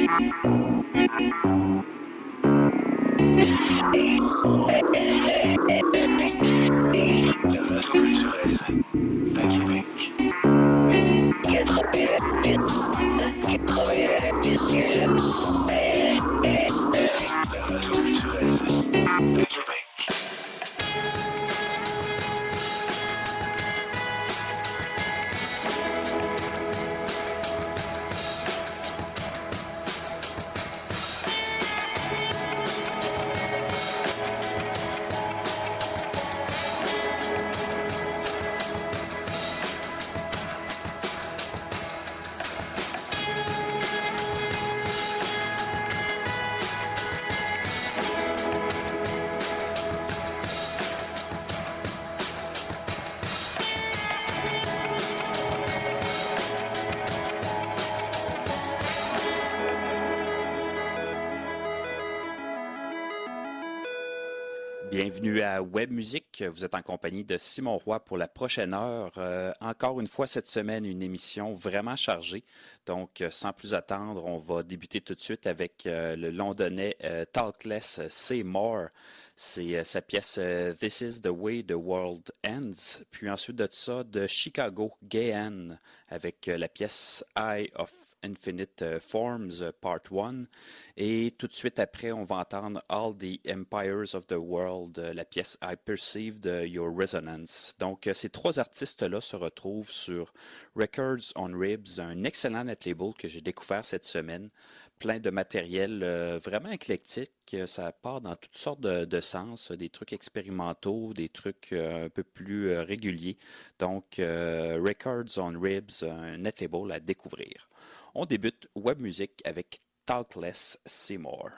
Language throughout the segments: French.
Bienvenue à Web Musique. Vous êtes en compagnie de Simon Roy pour la prochaine heure. Encore une fois cette semaine, une émission vraiment chargée. Donc, sans plus attendre, on va débuter tout de suite avec le Londonais Talkless Seymour. C'est sa pièce This is the way the world ends. Puis ensuite de ça, de Chicago, Gayan, avec la pièce Eye of Infinite Forms Part 1. Et tout de suite après, on va entendre All the Empires of the World, la pièce I Perceived Your Resonance. Donc, ces trois artistes-là se retrouvent sur Records on Ribs, un excellent net label que j'ai découvert cette semaine. Plein de matériel vraiment éclectique. Ça part dans toutes sortes de sens, des trucs expérimentaux, des trucs un peu plus réguliers. Donc, Records on Ribs, un net label à découvrir. On débute Web Music avec Talkless Seymour.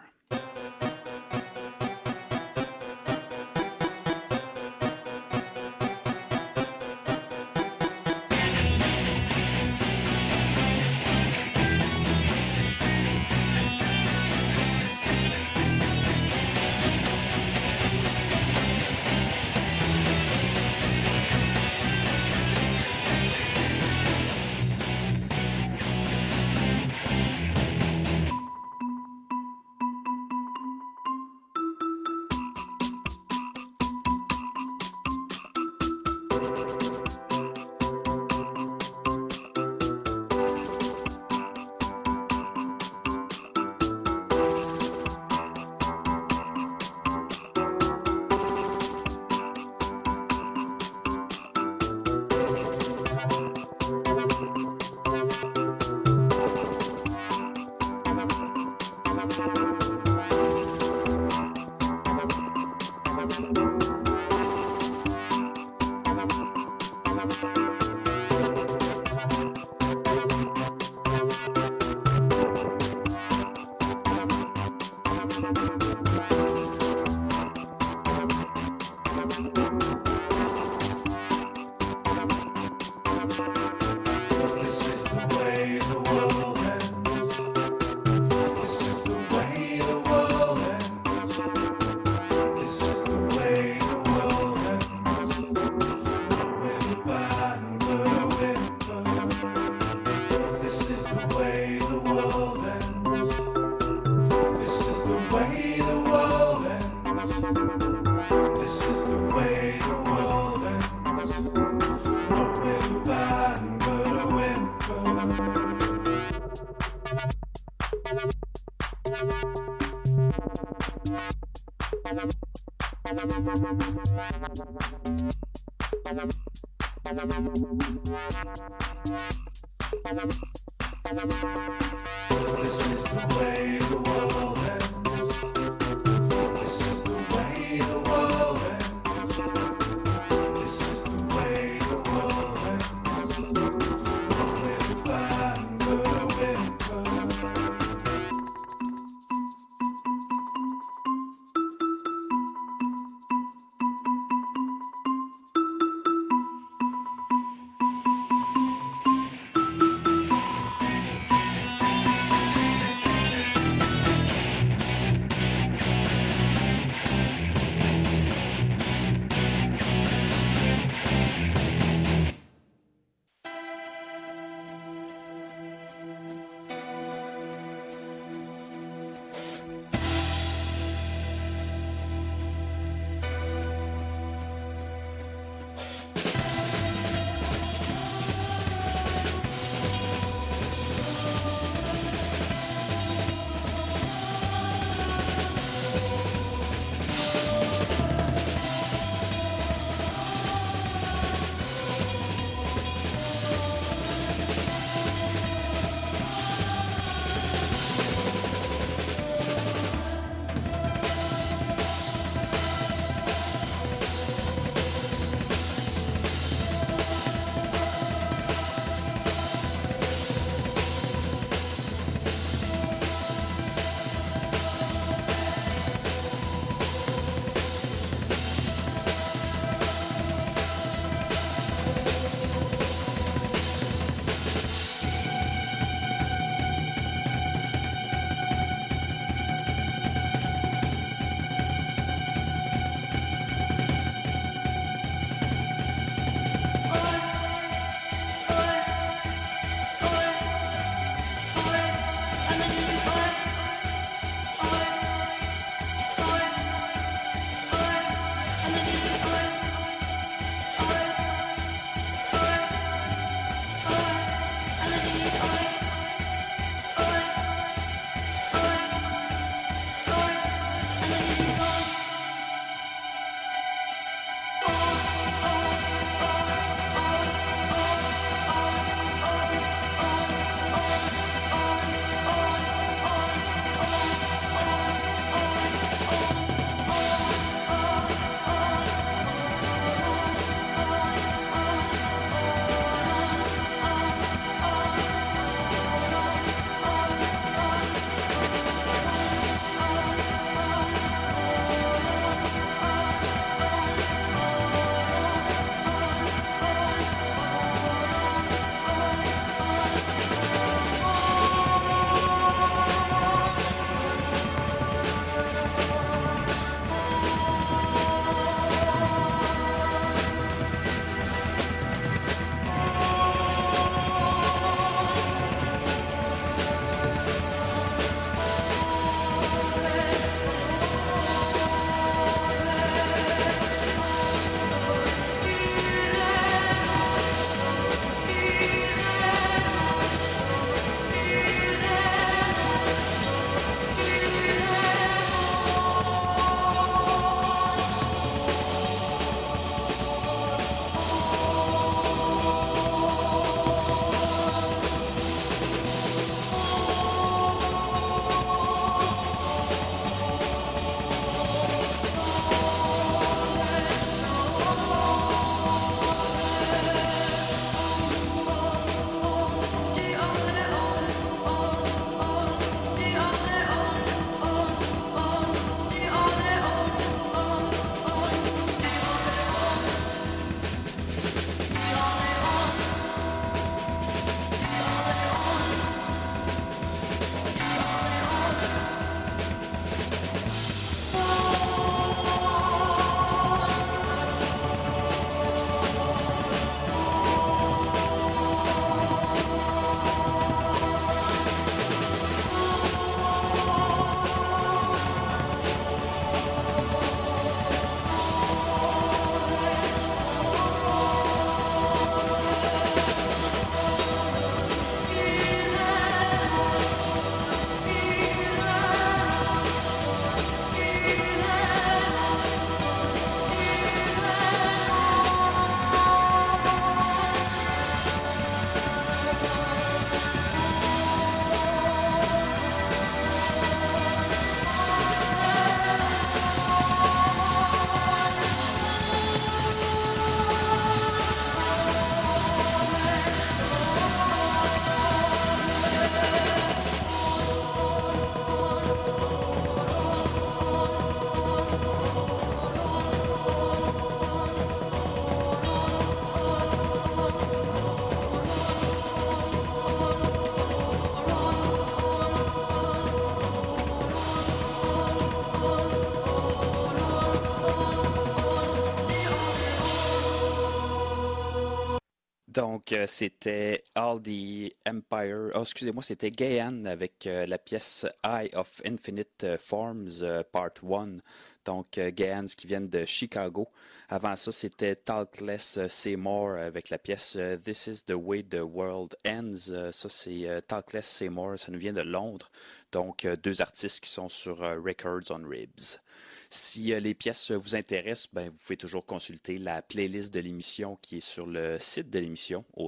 Donc, c'était All the Empire. Oh, excusez-moi, c'était Gayan avec la pièce Eye of Infinite Forms Part 1. Donc, Gayans qui viennent de Chicago. Avant ça, c'était Talkless Seymour avec la pièce This is the way the world ends. Ça, c'est Talkless Seymour. Ça nous vient de Londres. Donc, deux artistes qui sont sur Records on Ribs. Si les pièces vous intéressent, ben, vous pouvez toujours consulter la playlist de l'émission qui est sur le site de l'émission au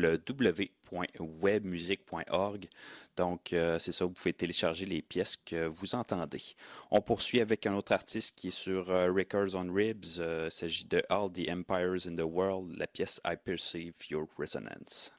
www.webmusique.org. Donc, c'est ça, vous pouvez télécharger les pièces que vous entendez. On poursuit avec un autre artiste qui est sur Records on Ribs. Il s'agit de All the Empires in the World, la pièce I Perceive Your Resonance.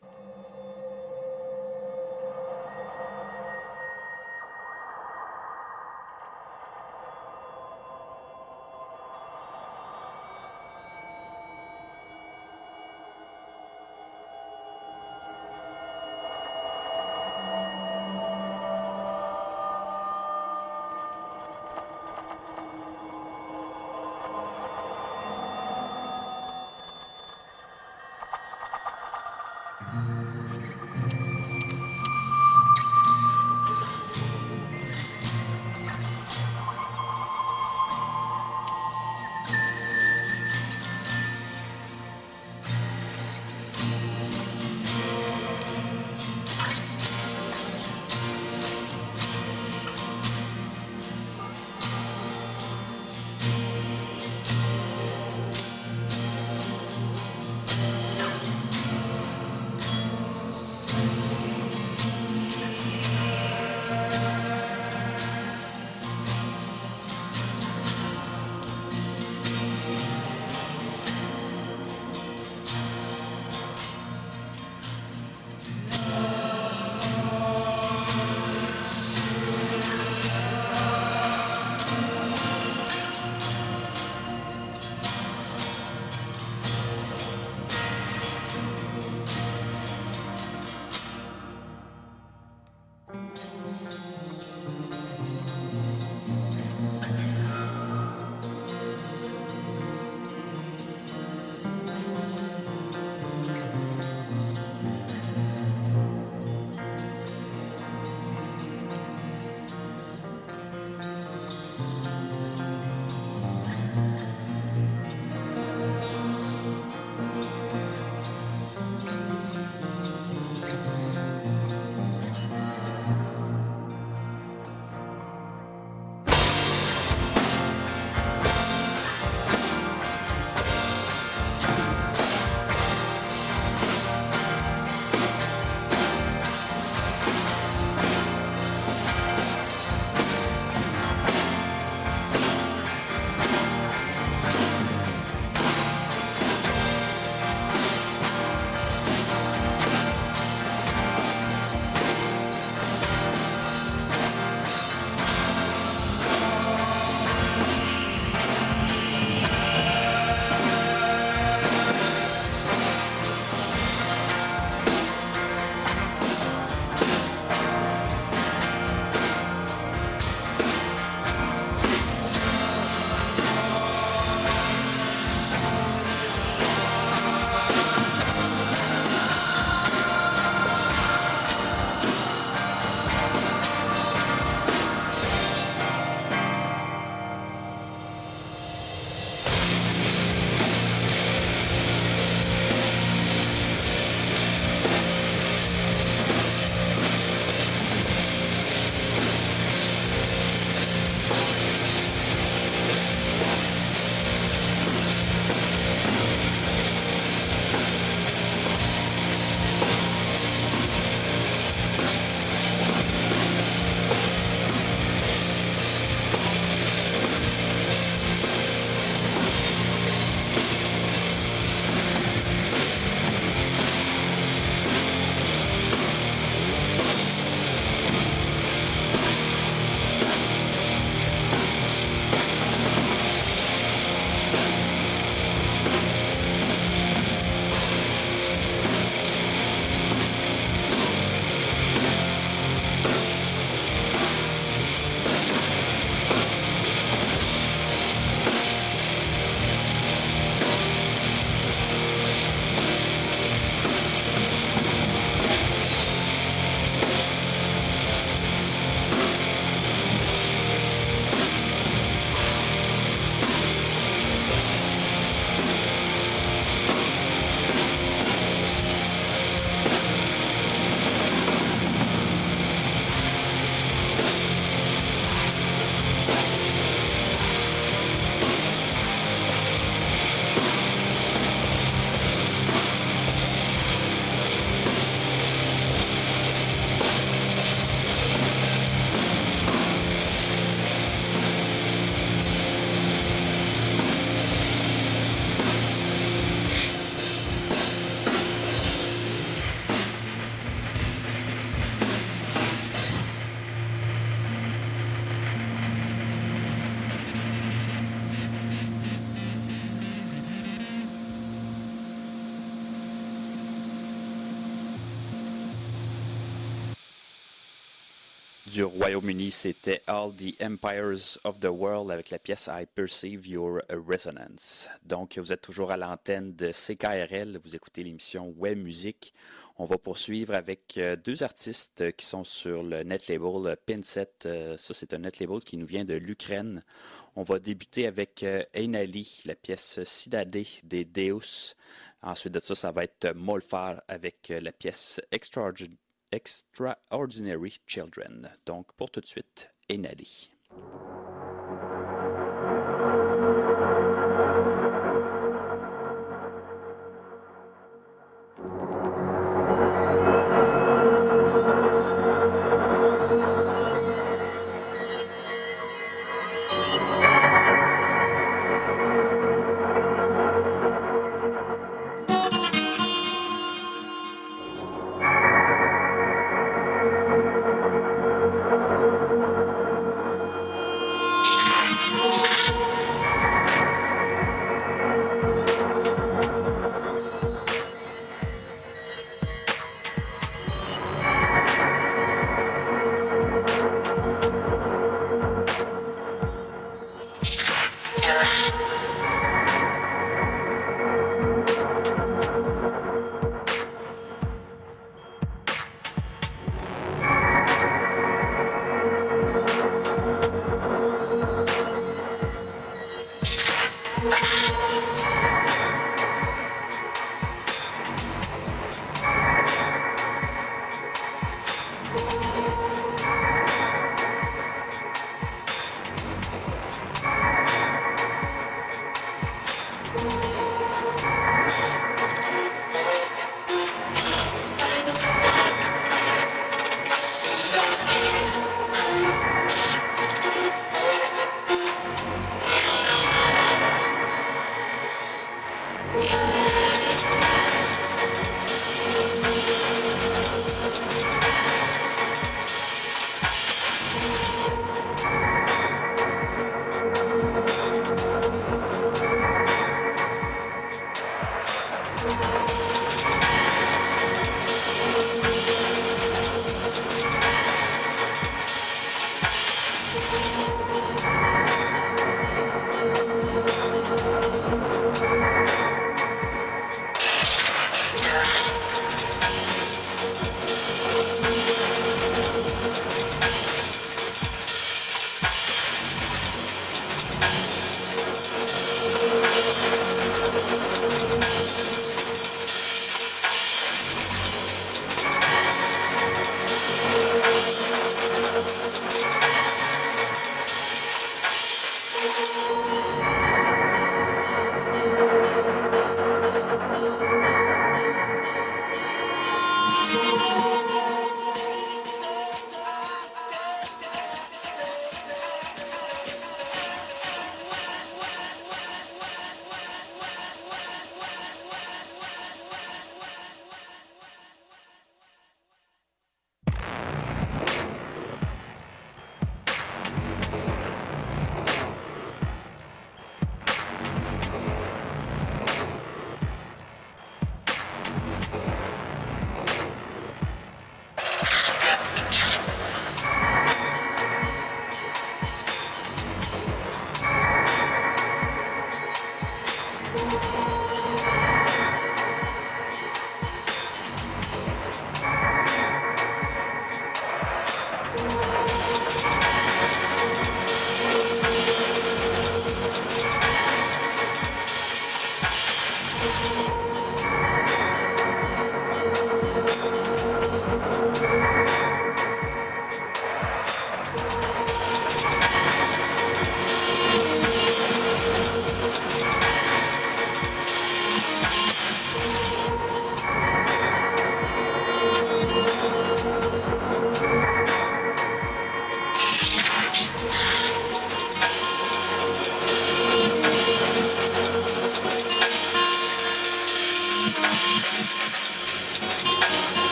Du Royaume-Uni, c'était All the Empires of the World avec la pièce I Perceive Your Resonance. Donc, vous êtes toujours à l'antenne de CKRL, vous écoutez l'émission Web Musique. On va poursuivre avec deux artistes qui sont sur le net label Pinset. Ça, c'est un net label qui nous vient de l'Ukraine. On va débuter avec Einali, la pièce Cidade des Deus. Ensuite de ça, ça va être Molfar avec la pièce Extraordinary Children. Donc, pour tout de suite, Einali.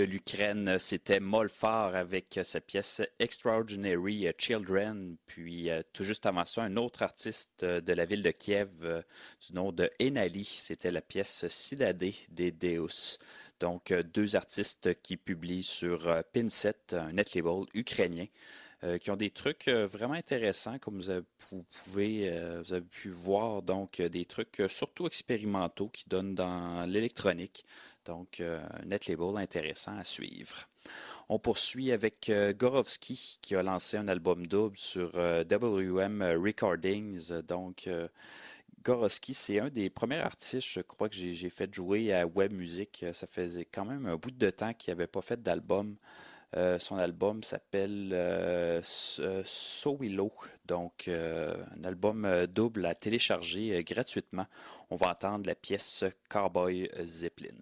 de l'Ukraine, c'était Molfar avec sa pièce Extraordinary Children. Puis tout juste avant ça, un autre artiste de la ville de Kiev du nom de Enali, c'était la pièce Silade des Deus. Donc deux artistes qui publient sur Pincet, un net label ukrainien. Qui ont des trucs vraiment intéressants, comme vous avez pu voir, donc des trucs surtout expérimentaux qui donnent dans l'électronique. Donc, un net label intéressant à suivre. On poursuit avec Gorovski qui a lancé un album double sur WM Recordings. Donc, Gorovski, c'est un des premiers artistes, je crois, que j'ai fait jouer à Web Music. Ça faisait quand même un bout de temps qu'il n'avait pas fait d'album. Son album s'appelle Sowilo, donc un album double à télécharger gratuitement. On va entendre la pièce Cowboy Zeppelin.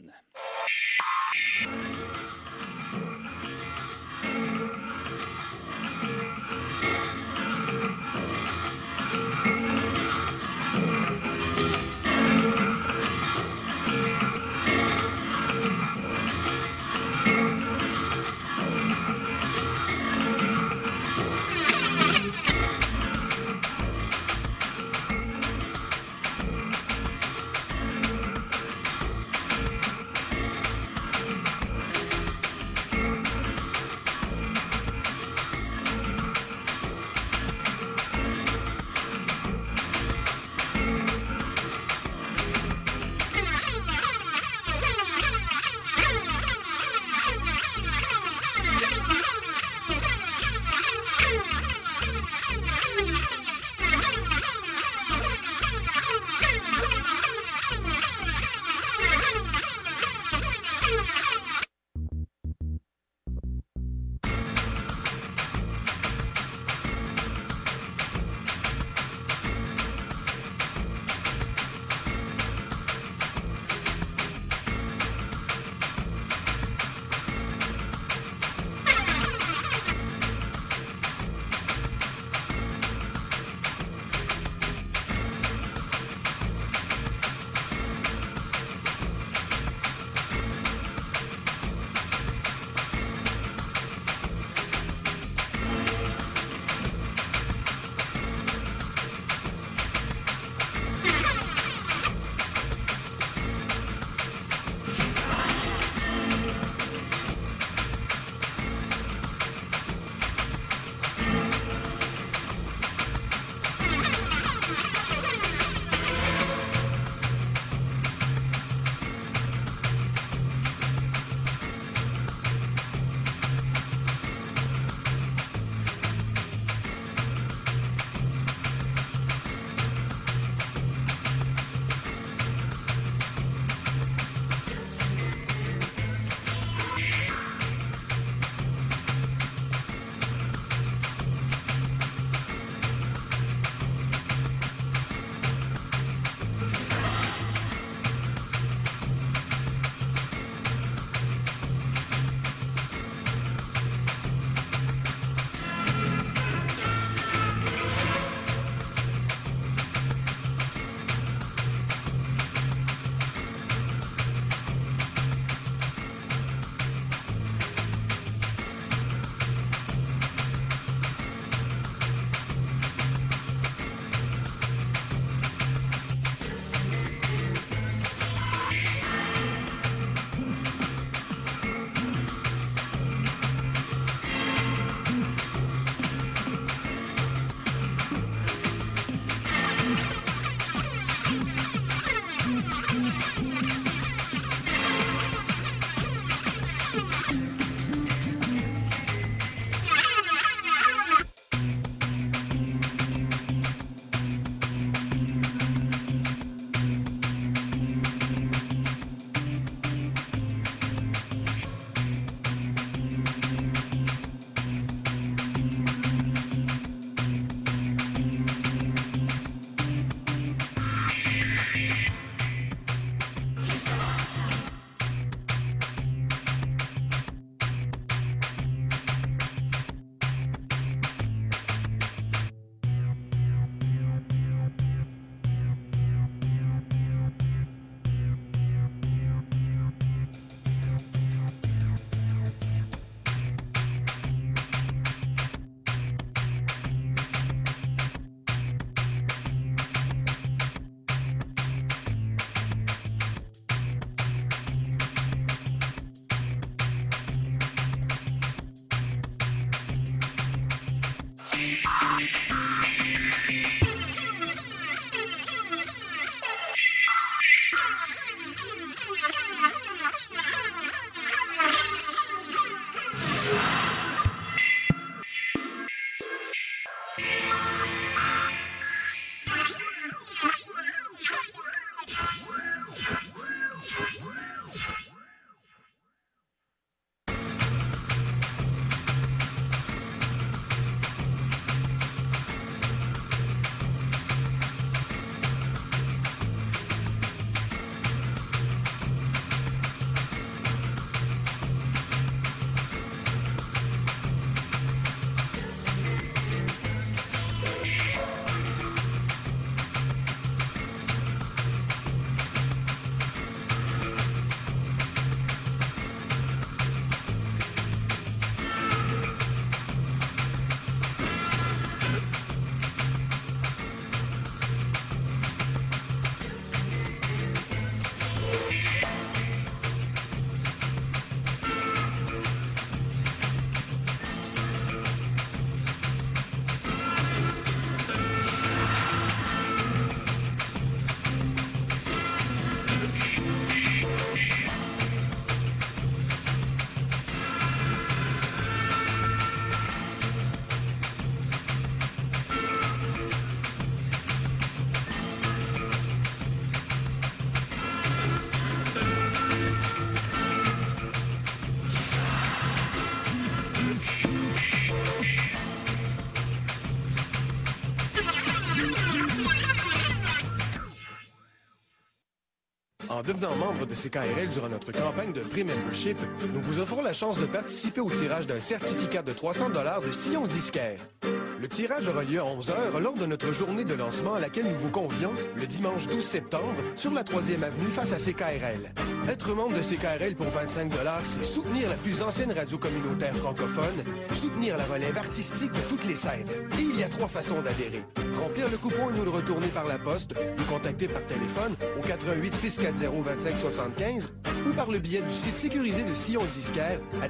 En devenant membre de CKRL durant notre campagne de pré-membership, nous vous offrons la chance de participer au tirage d'un certificat de 300 $ de Sillon Disquaire. Le tirage aura lieu à 11h lors de notre journée de lancement à laquelle nous vous convions le dimanche 12 septembre sur la 3e avenue face à CKRL. Être membre de CKRL pour 25 $, c'est soutenir la plus ancienne radio communautaire francophone, soutenir la relève artistique de toutes les scènes. Et il y a 3 façons d'adhérer. Remplir le coupon et nous le retourner par la poste, nous contacter par téléphone au 88 640 25 75 ou par le biais du site sécurisé de Sillon Disquaire à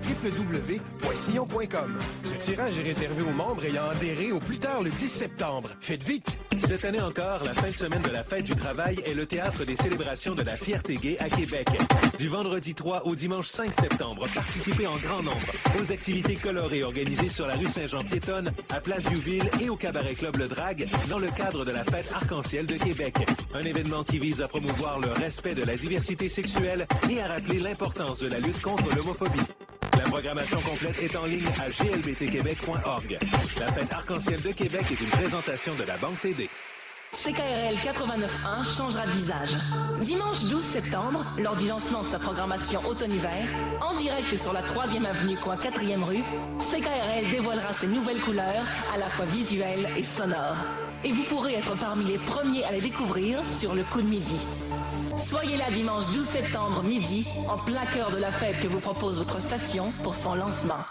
www.sillon.com. Ce tirage est réservé aux membres ayant adhéré au plus tard le 10 septembre. Faites vite! Cette année encore, la fin de semaine de la Fête du Travail est le théâtre des célébrations de la fierté gay à Québec. Du vendredi 3 au dimanche 5 septembre, participez en grand nombre aux activités colorées organisées sur la rue Saint-Jean-Piétonne, à Place Diouville et au Cabaret Club Le Drague dans le cadre de la Fête Arc-en-Ciel de Québec. Un événement qui vise à promouvoir le respect de la diversité sexuelle et à rappeler l'importance de la lutte contre l'homophobie. La programmation complète est en ligne à glbtquebec.org. La Fête Arc-en-Ciel de Québec est une présentation de la Banque TD. CKRL 89.1 changera de visage. Dimanche 12 septembre, lors du lancement de sa programmation automne-hiver, en direct sur la 3e avenue, coin 4e rue, CKRL dévoilera ses nouvelles couleurs, à la fois visuelles et sonores. Et vous pourrez être parmi les premiers à les découvrir sur le coup de midi. Soyez là dimanche 12 septembre midi, en plein cœur de la fête que vous propose votre station pour son lancement.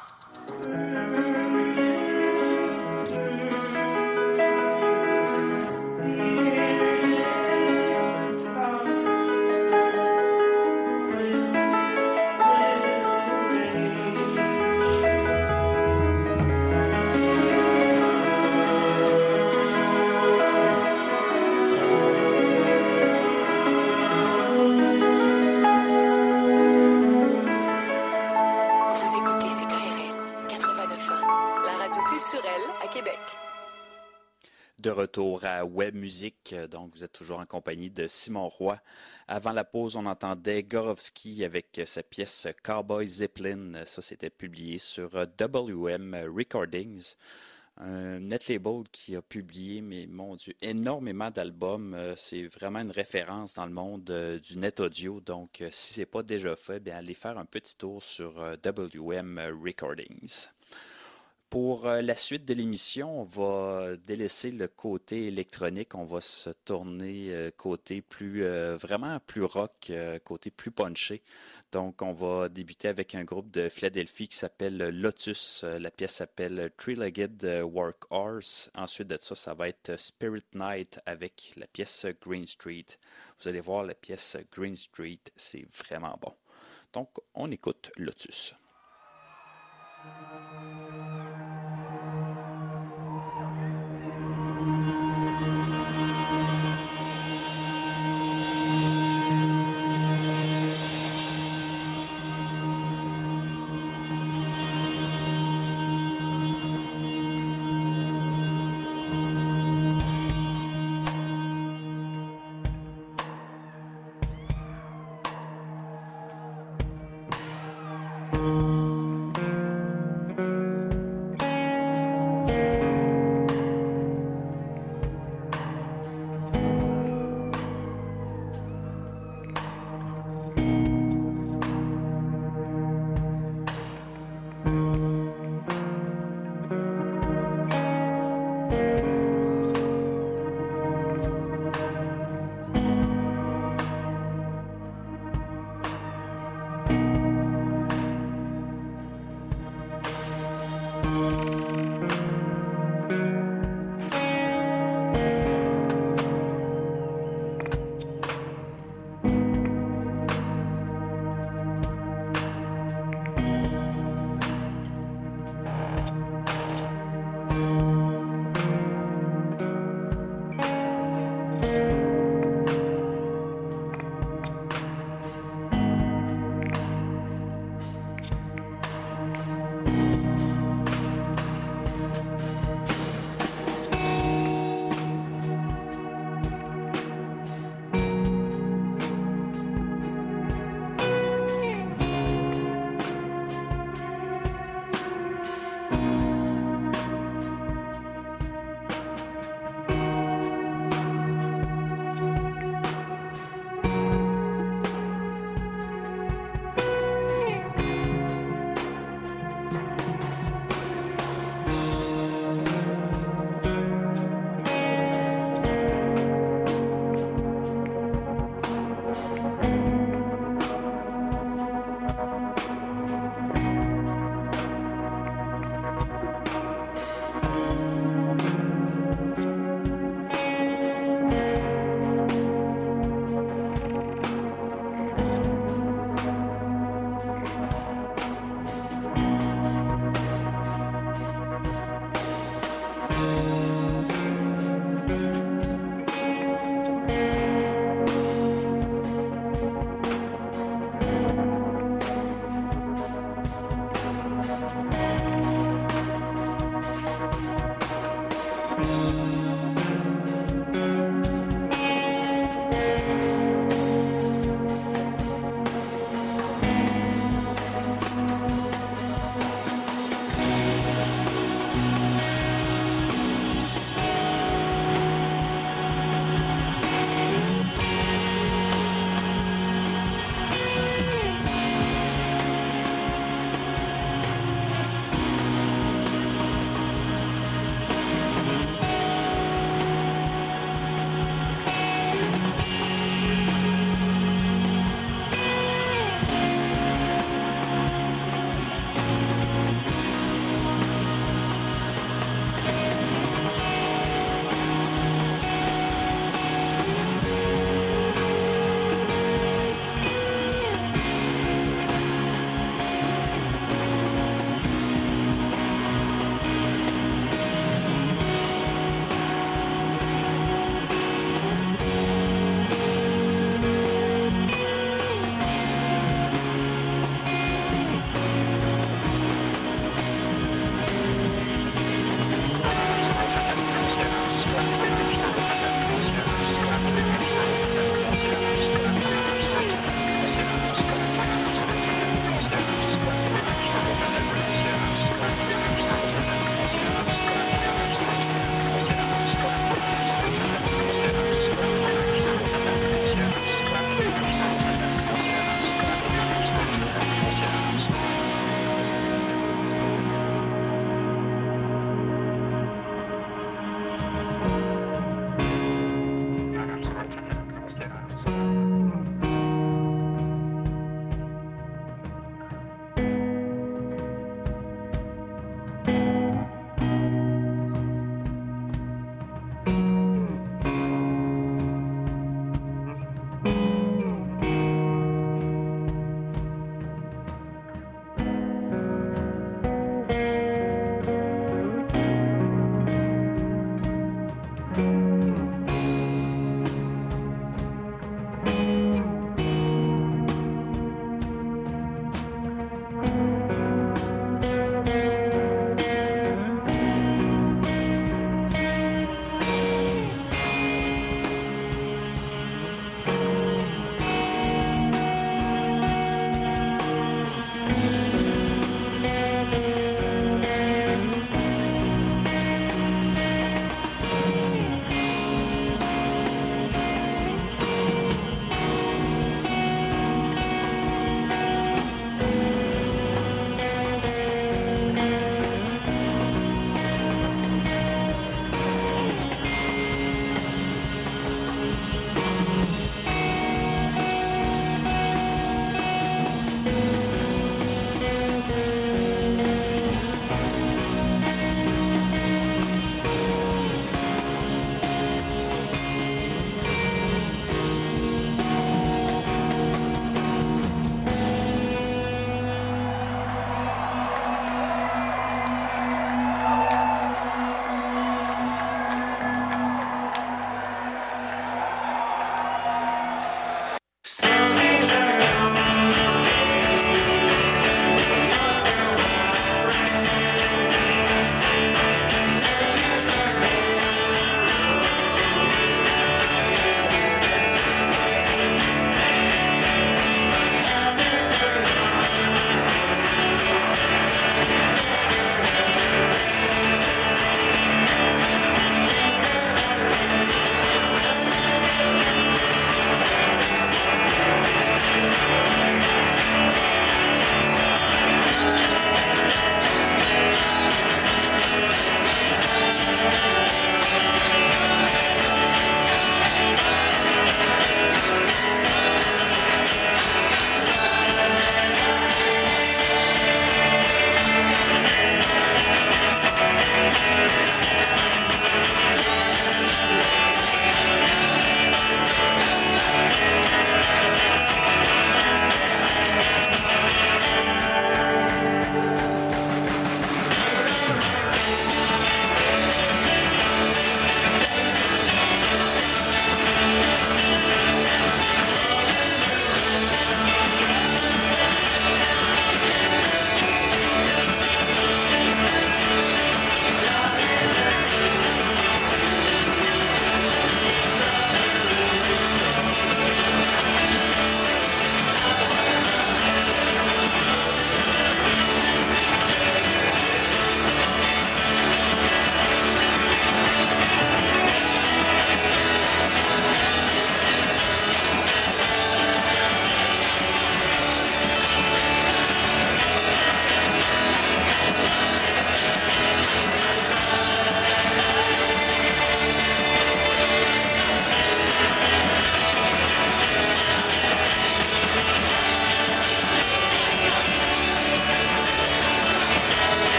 De retour à Web Musique, donc vous êtes toujours en compagnie de Simon Roy. Avant la pause, on entendait Gorowski avec sa pièce Cowboy Zeppelin. Ça, c'était publié sur WM Recordings, un net label qui a publié, mais mon Dieu, énormément d'albums. C'est vraiment une référence dans le monde du net audio. Donc, si ce n'est pas déjà fait, bien, allez faire un petit tour sur WM Recordings. Pour la suite de l'émission, on va délaisser le côté électronique, on va se tourner côté plus vraiment plus rock, côté plus punché. Donc, on va débuter avec un groupe de Philadelphie qui s'appelle Lotus. La pièce s'appelle Three-Legged Workhorse. Ensuite de ça, ça va être Spirit Night avec la pièce Green Street. Vous allez voir, la pièce Green Street, c'est vraiment bon. Donc, on écoute Lotus.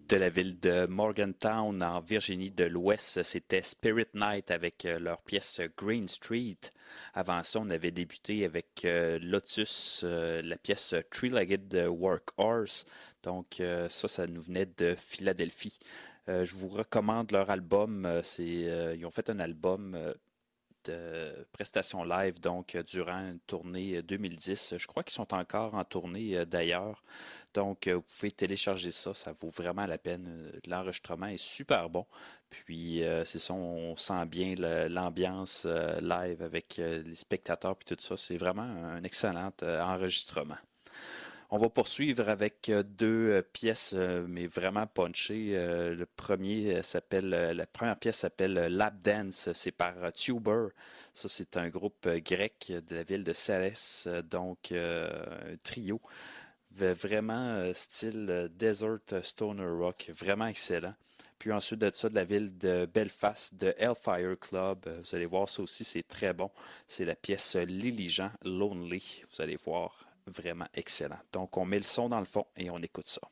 De la ville de Morgantown, en Virginie de l'Ouest, c'était Spirit Night avec leur pièce Green Street. Avant ça, on avait débuté avec Lotus, la pièce Three-Legged Workhorse. Donc ça nous venait de Philadelphie. Je vous recommande leur album. Ils ont fait un album de prestations live, donc durant une tournée 2010. Je crois qu'ils sont encore en tournée d'ailleurs. Donc, vous pouvez télécharger ça. Ça vaut vraiment la peine. L'enregistrement est super bon. Puis, c'est ça, on sent bien l'ambiance live avec les spectateurs puis tout ça. C'est vraiment un excellent enregistrement. On va poursuivre avec deux pièces, mais vraiment punchées. La première pièce s'appelle Lap Dance. C'est par Tuber. Ça, c'est un groupe grec de la ville de Salès, donc un trio. Vraiment style Desert Stoner Rock. Vraiment excellent. Puis ensuite de ça, de la ville de Belfast, de Hellfire Club. Vous allez voir, ça aussi, c'est très bon. C'est la pièce Lily Jean, Lonely. Vous allez voir. Vraiment excellent. Donc, on met le son dans le fond et on écoute ça.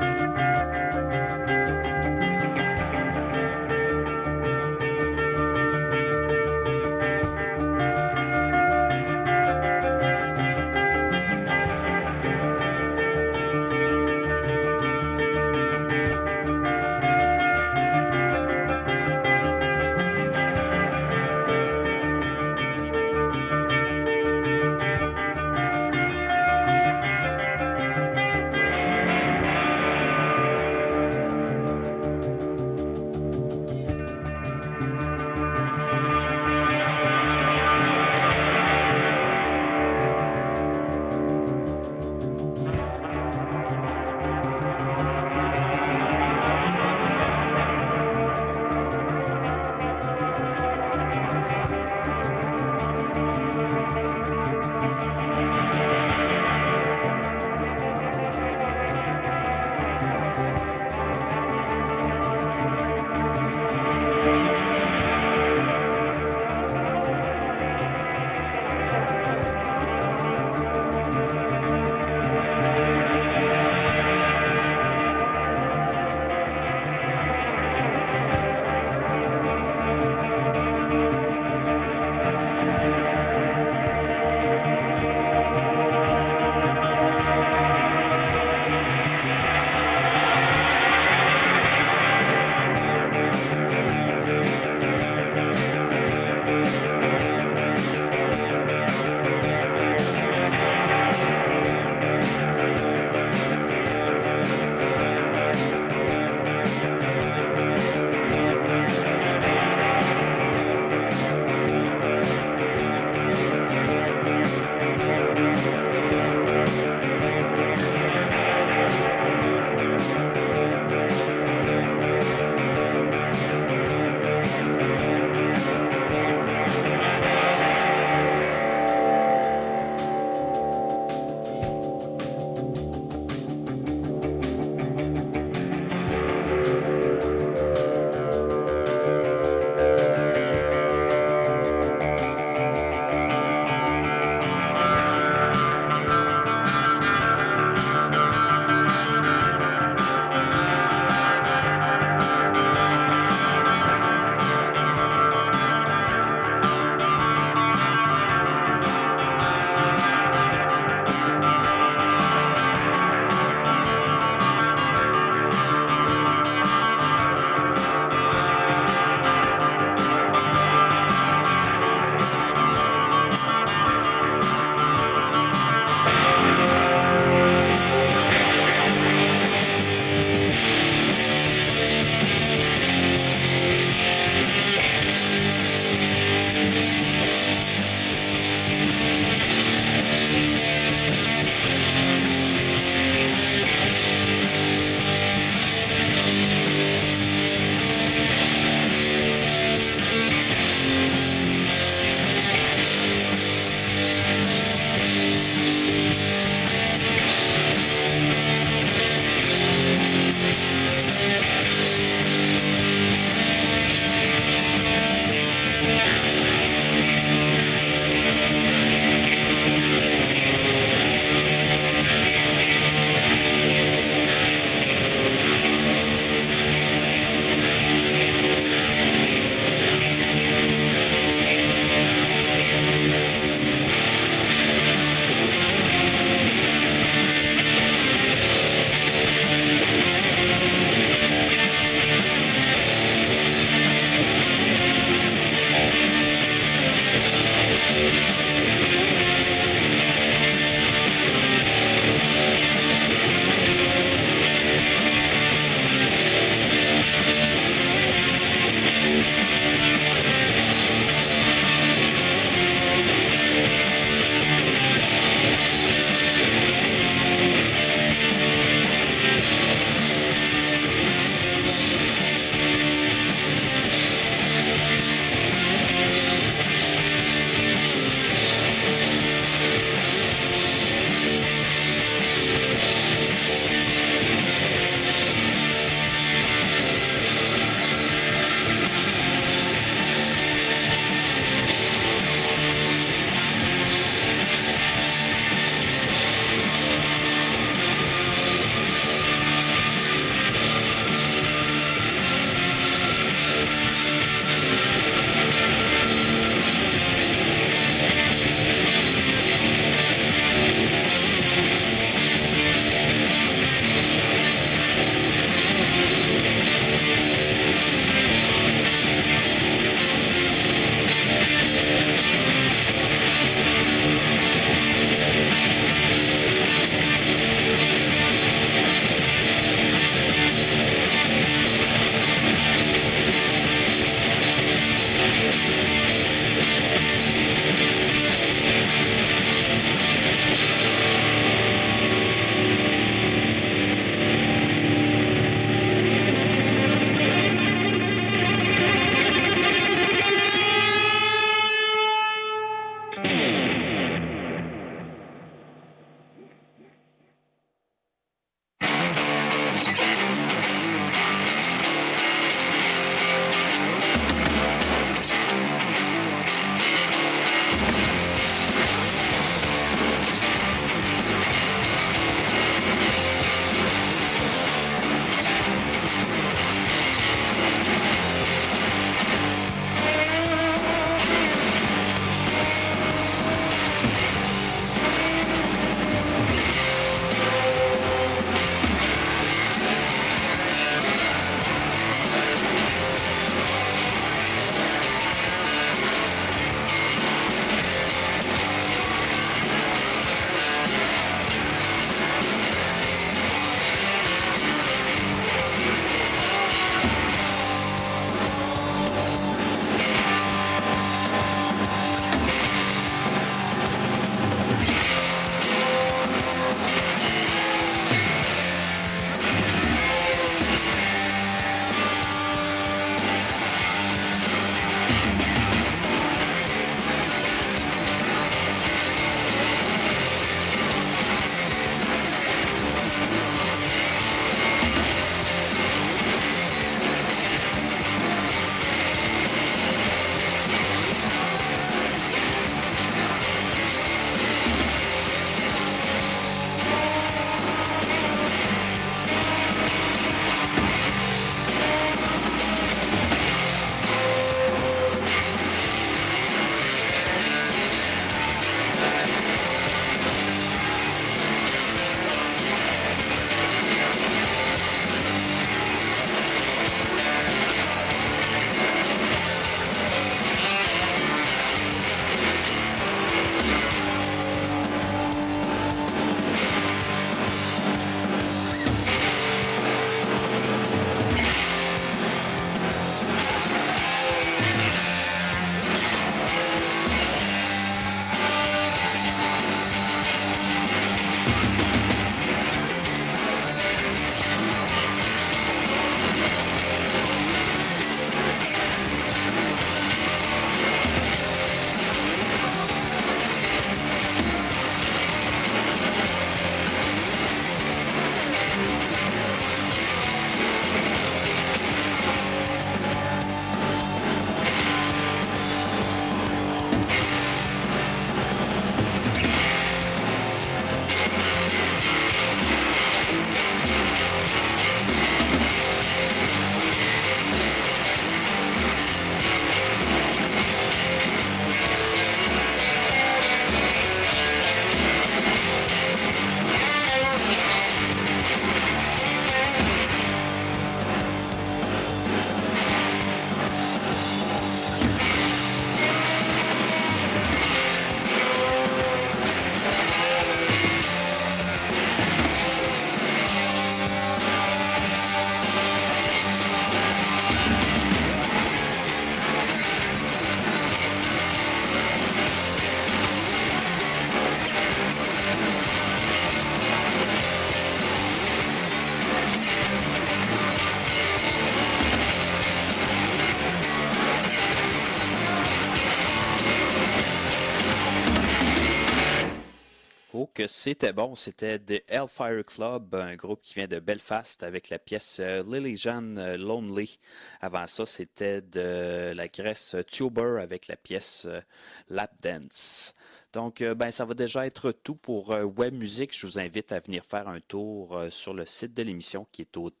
Donc, c'était bon. C'était The Hellfire Club, un groupe qui vient de Belfast avec la pièce Lily Jean Lonely. Avant ça, c'était de la Grèce Tuber avec la pièce Lap Dance. Donc, ça va déjà être tout pour Web Musique. Je vous invite à venir faire un tour sur le site de l'émission qui est au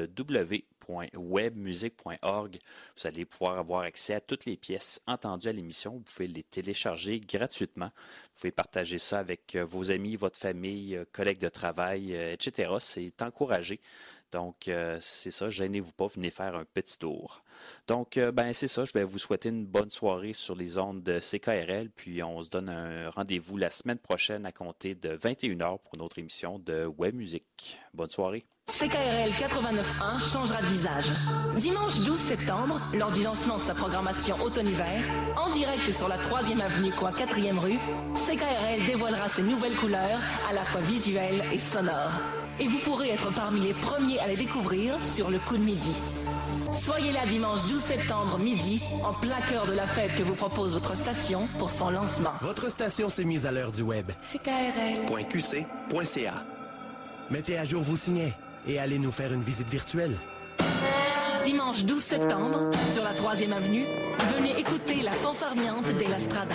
www.webmusique.org. Vous allez pouvoir avoir accès à toutes les pièces entendues à l'émission. Vous pouvez les télécharger gratuitement. Vous pouvez partager ça avec vos amis, votre famille, collègues de travail, etc. C'est encouragé. Donc, c'est ça, gênez-vous pas, venez faire un petit tour. Donc, c'est ça, je vais vous souhaiter une bonne soirée sur les ondes de CKRL, puis on se donne un rendez-vous la semaine prochaine à compter de 21h pour une autre émission de Web Musique. Bonne soirée. CKRL 89.1 changera de visage. Dimanche 12 septembre, lors du lancement de sa programmation automne-hiver, en direct sur la 3e avenue, coin 4e rue, CKRL dévoilera ses nouvelles couleurs, à la fois visuelles et sonores. Et vous pourrez être parmi les premiers à les découvrir sur le coup de midi. Soyez là dimanche 12 septembre midi, en plein cœur de la fête que vous propose votre station pour son lancement. Votre station s'est mise à l'heure du web. CKRL.qc.ca. Mettez à jour vos signets et allez nous faire une visite virtuelle. Dimanche 12 septembre, sur la 3e avenue, venez écouter la fanfarniante de la Strada.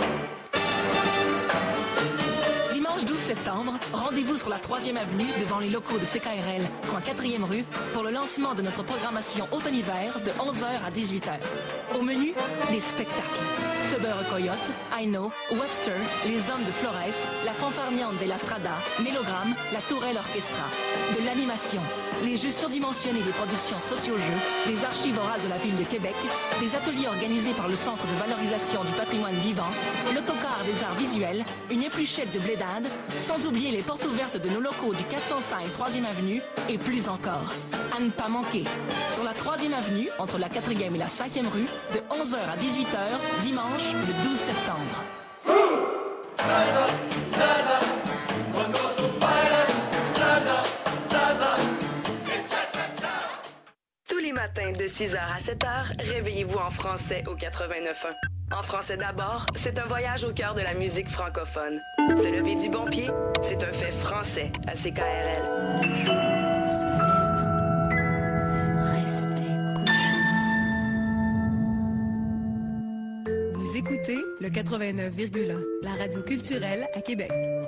Dimanche 12 septembre, rendez-vous sur la 3e avenue devant les locaux de CKRL, coin 4e rue, pour le lancement de notre programmation automne-hiver de 11h à 18h. Au menu, des spectacles. Feber Coyote, Aino, Webster, Les Hommes de Flores, la fanfarniante de la Strada, Mélogramme, la Tourelle Orchestra. De l'animation, les jeux surdimensionnés des productions socio-jeux, des archives orales de la ville de Québec, des ateliers organisés par le Centre de valorisation du patrimoine vivant, l'autocar des arts visuels, une épluchette de blédade, sans oublier les portes ouvertes de nos locaux du 405 3e avenue et plus encore. À ne pas manquer. Sur la 3e avenue, entre la 4e et la 5e rue, de 11h à 18h, dimanche, le 12 septembre. Tous les matins de 6h à 7h, réveillez-vous en français au 89.1. En français d'abord, c'est un voyage au cœur de la musique francophone. Se lever du bon pied, c'est un fait français à CKRL. Vous écoutez le 89,1, la radio culturelle à Québec.